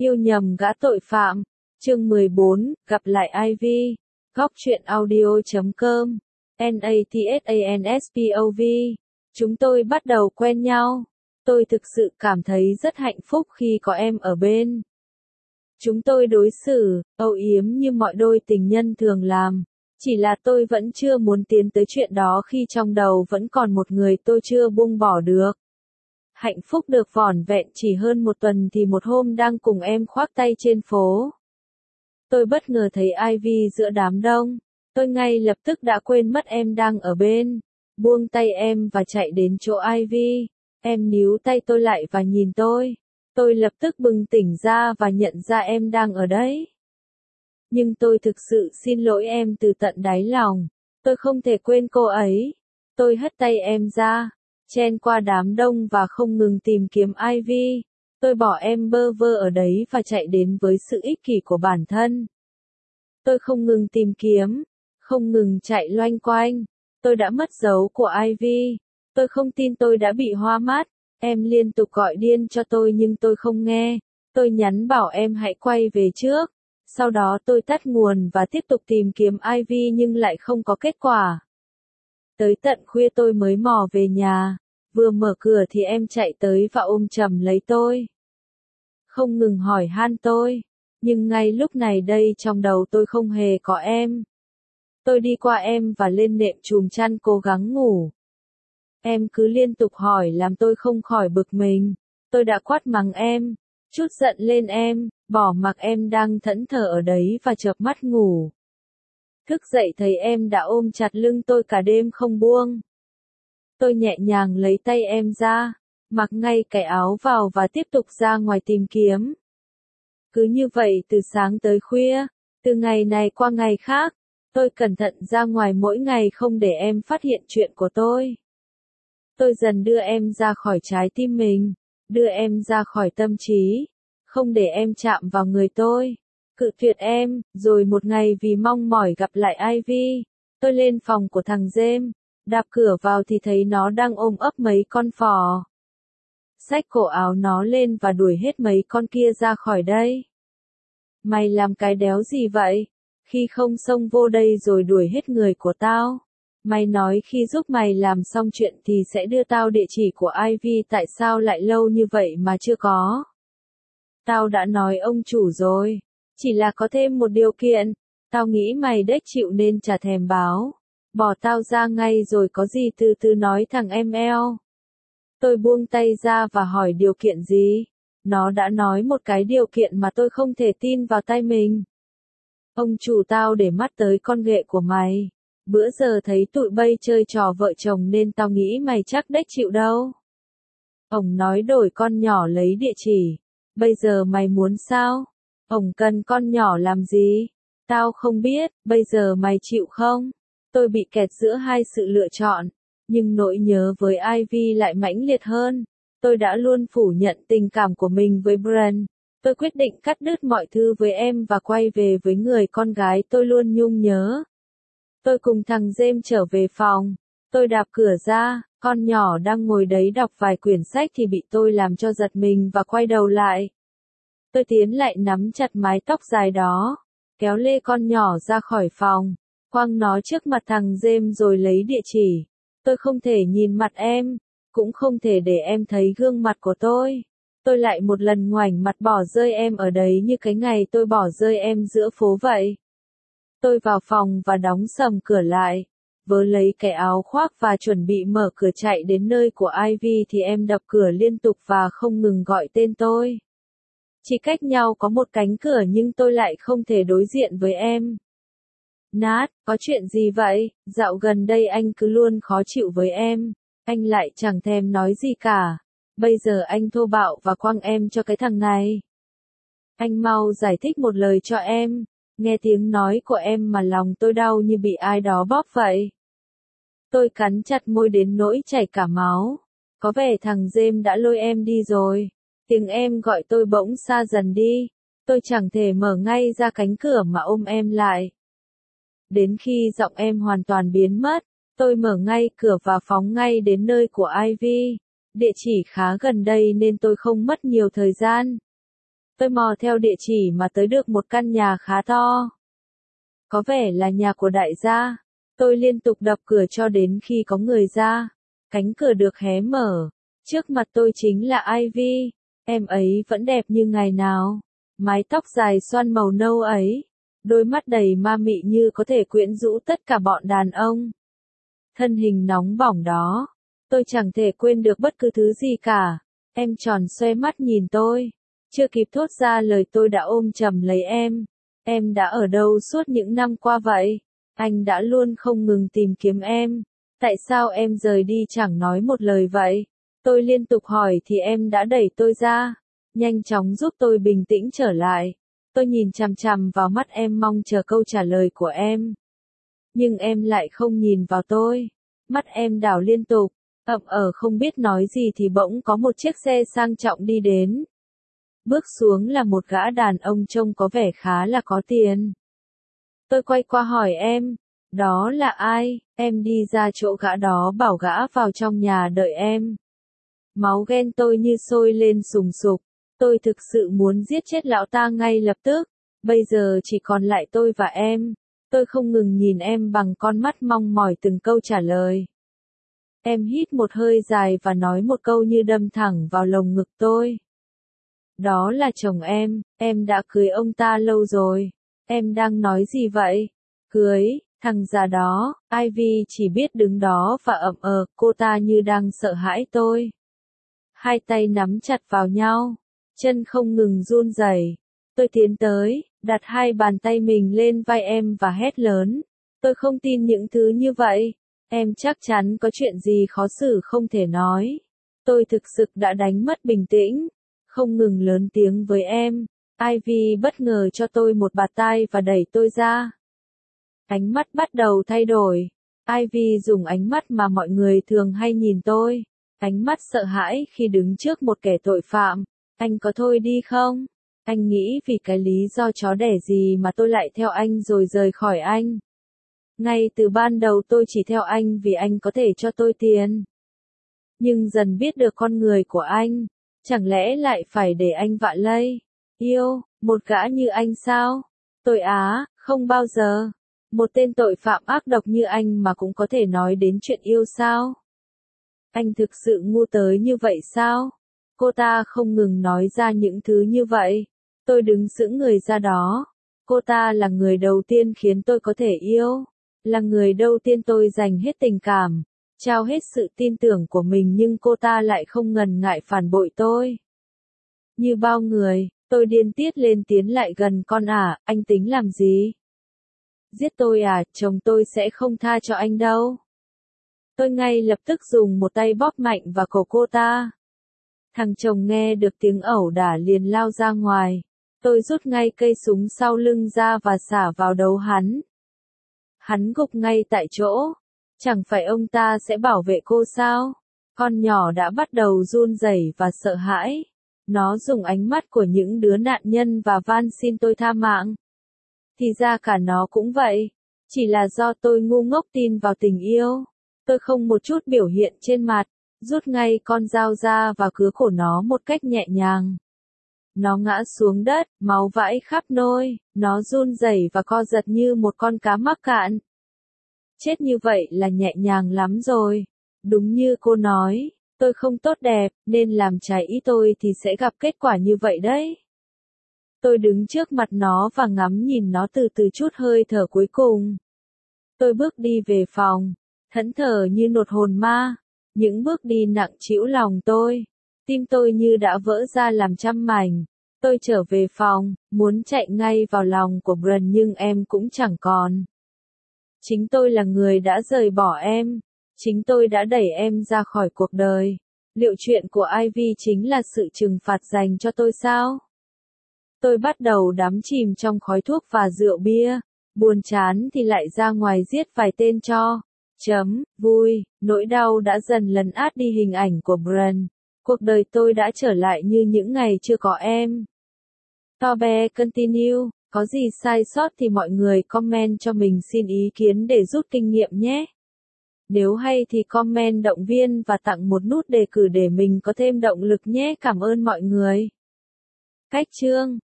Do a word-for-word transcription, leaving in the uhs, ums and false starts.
Yêu nhầm gã tội phạm. Chương mười bốn, gặp lại Ivy. Góc truyện audio chấm com. NatsAnspov. Chúng tôi bắt đầu quen nhau. Tôi thực sự cảm thấy rất hạnh phúc khi có em ở bên. Chúng tôi đối xử, âu yếm như mọi đôi tình nhân thường làm. Chỉ là tôi vẫn chưa muốn tiến tới chuyện đó khi trong đầu vẫn còn một người tôi chưa buông bỏ được. Hạnh phúc được vỏn vẹn chỉ hơn một tuần thì một hôm đang cùng em khoác tay trên phố. Tôi bất ngờ thấy Ivy giữa đám đông. Tôi ngay lập tức đã quên mất em đang ở bên. Buông tay em và chạy đến chỗ Ivy. Em níu tay tôi lại và nhìn tôi. Tôi lập tức bừng tỉnh ra và nhận ra em đang ở đấy. Nhưng tôi thực sự xin lỗi em từ tận đáy lòng. Tôi không thể quên cô ấy. Tôi hất tay em ra, chen qua đám đông và không ngừng tìm kiếm Ivy. Tôi bỏ em bơ vơ ở đấy và chạy đến với sự ích kỷ của bản thân. Tôi không ngừng tìm kiếm, không ngừng chạy loanh quanh. Tôi đã mất dấu của Ivy. Tôi không tin tôi đã bị hoa mắt. Em liên tục gọi điên cho tôi nhưng tôi không nghe. Tôi nhắn bảo em hãy quay về trước. Sau đó tôi tắt nguồn và tiếp tục tìm kiếm Ivy nhưng lại không có kết quả. Tới tận khuya tôi mới mò về nhà. Vừa mở cửa thì em chạy tới và ôm chầm lấy tôi. Không ngừng hỏi han tôi. Nhưng ngay lúc này đây trong đầu tôi không hề có em. Tôi đi qua em và lên nệm chùm chăn cố gắng ngủ. Em cứ liên tục hỏi làm tôi không khỏi bực mình. Tôi đã quát mắng em, chút giận lên em, bỏ mặc em đang thẫn thờ ở đấy và chợp mắt ngủ. Thức dậy thấy em đã ôm chặt lưng tôi cả đêm không buông. Tôi nhẹ nhàng lấy tay em ra, mặc ngay cái áo vào và tiếp tục ra ngoài tìm kiếm. Cứ như vậy từ sáng tới khuya, từ ngày này qua ngày khác, tôi cẩn thận ra ngoài mỗi ngày không để em phát hiện chuyện của tôi. Tôi dần đưa em ra khỏi trái tim mình, đưa em ra khỏi tâm trí, không để em chạm vào người tôi, cự tuyệt em, rồi một ngày vì mong mỏi gặp lại Ivy, tôi lên phòng của thằng James, đạp cửa vào thì thấy nó đang ôm ấp mấy con phò. Xách cổ áo nó lên và đuổi hết mấy con kia ra khỏi đây. Mày làm cái đéo gì vậy? Khi không xông vô đây rồi đuổi hết người của tao. Mày nói khi giúp mày làm xong chuyện thì sẽ đưa tao địa chỉ của Ivy, tại sao lại lâu như vậy mà chưa có? Tao đã nói ông chủ rồi. Chỉ là có thêm một điều kiện. Tao nghĩ mày đếch chịu nên chả thèm báo. Bỏ tao ra ngay rồi có gì từ từ nói thằng em eo. Tôi buông tay ra và hỏi điều kiện gì? Nó đã nói một cái điều kiện mà tôi không thể tin vào tai mình. Ông chủ tao để mắt tới con ghệ của mày. Bữa giờ thấy tụi bay chơi trò vợ chồng nên tao nghĩ mày chắc đếch chịu đâu. Ông nói đổi con nhỏ lấy địa chỉ. Bây giờ mày muốn sao? Ông cần con nhỏ làm gì? Tao không biết, bây giờ mày chịu không? Tôi bị kẹt giữa hai sự lựa chọn. Nhưng nỗi nhớ với Ivy lại mãnh liệt hơn. Tôi đã luôn phủ nhận tình cảm của mình với Brent. Tôi quyết định cắt đứt mọi thứ với em và quay về với người con gái tôi luôn nhung nhớ. Tôi cùng thằng James trở về phòng. Tôi đạp cửa ra, con nhỏ đang ngồi đấy đọc vài quyển sách thì bị tôi làm cho giật mình và quay đầu lại. Tôi tiến lại nắm chặt mái tóc dài đó, kéo lê con nhỏ ra khỏi phòng, quăng nó trước mặt thằng James rồi lấy địa chỉ. Tôi không thể nhìn mặt em, cũng không thể để em thấy gương mặt của tôi. Tôi lại một lần ngoảnh mặt bỏ rơi em ở đấy như cái ngày tôi bỏ rơi em giữa phố vậy. Tôi vào phòng và đóng sầm cửa lại, vớ lấy cái áo khoác và chuẩn bị mở cửa chạy đến nơi của Ivy thì em đập cửa liên tục và không ngừng gọi tên tôi. Chỉ cách nhau có một cánh cửa nhưng tôi lại không thể đối diện với em. Nat, có chuyện gì vậy? Dạo gần đây anh cứ luôn khó chịu với em. Anh lại chẳng thèm nói gì cả. Bây giờ anh thô bạo và quăng em cho cái thằng này. Anh mau giải thích một lời cho em. Nghe tiếng nói của em mà lòng tôi đau như bị ai đó bóp vậy. Tôi cắn chặt môi đến nỗi chảy cả máu. Có vẻ thằng James đã lôi em đi rồi. Tiếng em gọi tôi bỗng xa dần đi. Tôi chẳng thể mở ngay ra cánh cửa mà ôm em lại. Đến khi giọng em hoàn toàn biến mất, tôi mở ngay cửa và phóng ngay đến nơi của Ivy. Địa chỉ khá gần đây nên tôi không mất nhiều thời gian. Tôi mò theo địa chỉ mà tới được một căn nhà khá to. Có vẻ là nhà của đại gia. Tôi liên tục đập cửa cho đến khi có người ra. Cánh cửa được hé mở. Trước mặt tôi chính là Ivy. Em ấy vẫn đẹp như ngày nào. Mái tóc dài xoăn màu nâu ấy. Đôi mắt đầy ma mị như có thể quyến rũ tất cả bọn đàn ông. Thân hình nóng bỏng đó. Tôi chẳng thể quên được bất cứ thứ gì cả. Em tròn xoe mắt nhìn tôi. Chưa kịp thốt ra lời tôi đã ôm chầm lấy em. Em đã ở đâu suốt những năm qua vậy? Anh đã luôn không ngừng tìm kiếm em. Tại sao em rời đi chẳng nói một lời vậy? Tôi liên tục hỏi thì em đã đẩy tôi ra. Nhanh chóng giúp tôi bình tĩnh trở lại. Tôi nhìn chằm chằm vào mắt em mong chờ câu trả lời của em. Nhưng em lại không nhìn vào tôi. Mắt em đảo liên tục. Ậm ờ không biết nói gì thì bỗng có một chiếc xe sang trọng đi đến. Bước xuống là một gã đàn ông trông có vẻ khá là có tiền. Tôi quay qua hỏi em, đó là ai? Em đi ra chỗ gã đó bảo gã vào trong nhà đợi em. Máu ghen tôi như sôi lên sùng sục. Tôi thực sự muốn giết chết lão ta ngay lập tức. Bây giờ chỉ còn lại tôi và em. Tôi không ngừng nhìn em bằng con mắt mong mỏi từng câu trả lời. Em hít một hơi dài và nói một câu như đâm thẳng vào lồng ngực tôi. Đó là chồng em, em đã cưới ông ta lâu rồi. Em đang nói gì vậy? Cưới, thằng già đó. Ivy chỉ biết đứng đó và ậm ờ, cô ta như đang sợ hãi tôi. Hai tay nắm chặt vào nhau, chân không ngừng run rẩy. Tôi tiến tới, đặt hai bàn tay mình lên vai em và hét lớn. Tôi không tin những thứ như vậy. Em chắc chắn có chuyện gì khó xử không thể nói. Tôi thực sự đã đánh mất bình tĩnh. Không ngừng lớn tiếng với em. Ivy bất ngờ cho tôi một bạt tai và đẩy tôi ra. Ánh mắt bắt đầu thay đổi. Ivy dùng ánh mắt mà mọi người thường hay nhìn tôi. Ánh mắt sợ hãi khi đứng trước một kẻ tội phạm. Anh có thôi đi không? Anh nghĩ vì cái lý do chó đẻ gì mà tôi lại theo anh rồi rời khỏi anh. Ngay từ ban đầu tôi chỉ theo anh vì anh có thể cho tôi tiền. Nhưng dần biết được con người của anh. Chẳng lẽ lại phải để anh vạ lây? Yêu, một gã như anh sao? Tôi á, không bao giờ. Một tên tội phạm ác độc như anh mà cũng có thể nói đến chuyện yêu sao? Anh thực sự ngu tới như vậy sao? Cô ta không ngừng nói ra những thứ như vậy. Tôi đứng sững người ra đó. Cô ta là người đầu tiên khiến tôi có thể yêu. Là người đầu tiên tôi dành hết tình cảm. Trao hết sự tin tưởng của mình nhưng cô ta lại không ngần ngại phản bội tôi. Như bao người, tôi điên tiết lên tiến lại gần con ả, anh tính làm gì? Giết tôi à, chồng tôi sẽ không tha cho anh đâu. Tôi ngay lập tức dùng một tay bóp mạnh vào cổ cô ta. Thằng chồng nghe được tiếng ẩu đả liền lao ra ngoài. Tôi rút ngay cây súng sau lưng ra và xả vào đầu hắn. Hắn gục ngay tại chỗ. Chẳng phải ông ta sẽ bảo vệ cô sao? Con nhỏ đã bắt đầu run rẩy và sợ hãi. Nó dùng ánh mắt của những đứa nạn nhân và van xin tôi tha mạng. Thì ra cả nó cũng vậy. Chỉ là do tôi ngu ngốc tin vào tình yêu. Tôi không một chút biểu hiện trên mặt. Rút ngay con dao ra và cứa cổ nó một cách nhẹ nhàng. Nó ngã xuống đất, máu vãi khắp nôi. Nó run rẩy và co giật như một con cá mắc cạn. Chết như vậy là nhẹ nhàng lắm rồi. Đúng như cô nói, tôi không tốt đẹp, nên làm trái ý tôi thì sẽ gặp kết quả như vậy đấy. Tôi đứng trước mặt nó và ngắm nhìn nó từ từ chút hơi thở cuối cùng. Tôi bước đi về phòng, thẫn thờ như nột hồn ma. Những bước đi nặng trĩu lòng tôi. Tim tôi như đã vỡ ra làm trăm mảnh. Tôi trở về phòng, muốn chạy ngay vào lòng của Brian nhưng em cũng chẳng còn. Chính tôi là người đã rời bỏ em. Chính tôi đã đẩy em ra khỏi cuộc đời. Liệu chuyện của Ivy chính là sự trừng phạt dành cho tôi sao? Tôi bắt đầu đắm chìm trong khói thuốc và rượu bia. Buồn chán thì lại ra ngoài giết vài tên cho. Chấm, vui, nỗi đau đã dần lấn át đi hình ảnh của Brian. Cuộc đời tôi đã trở lại như những ngày chưa có em. Tobe continue. Có gì sai sót thì mọi người comment cho mình xin ý kiến để rút kinh nghiệm nhé. Nếu hay thì comment động viên và tặng một nút đề cử để mình có thêm động lực nhé. Cảm ơn mọi người. Cách chương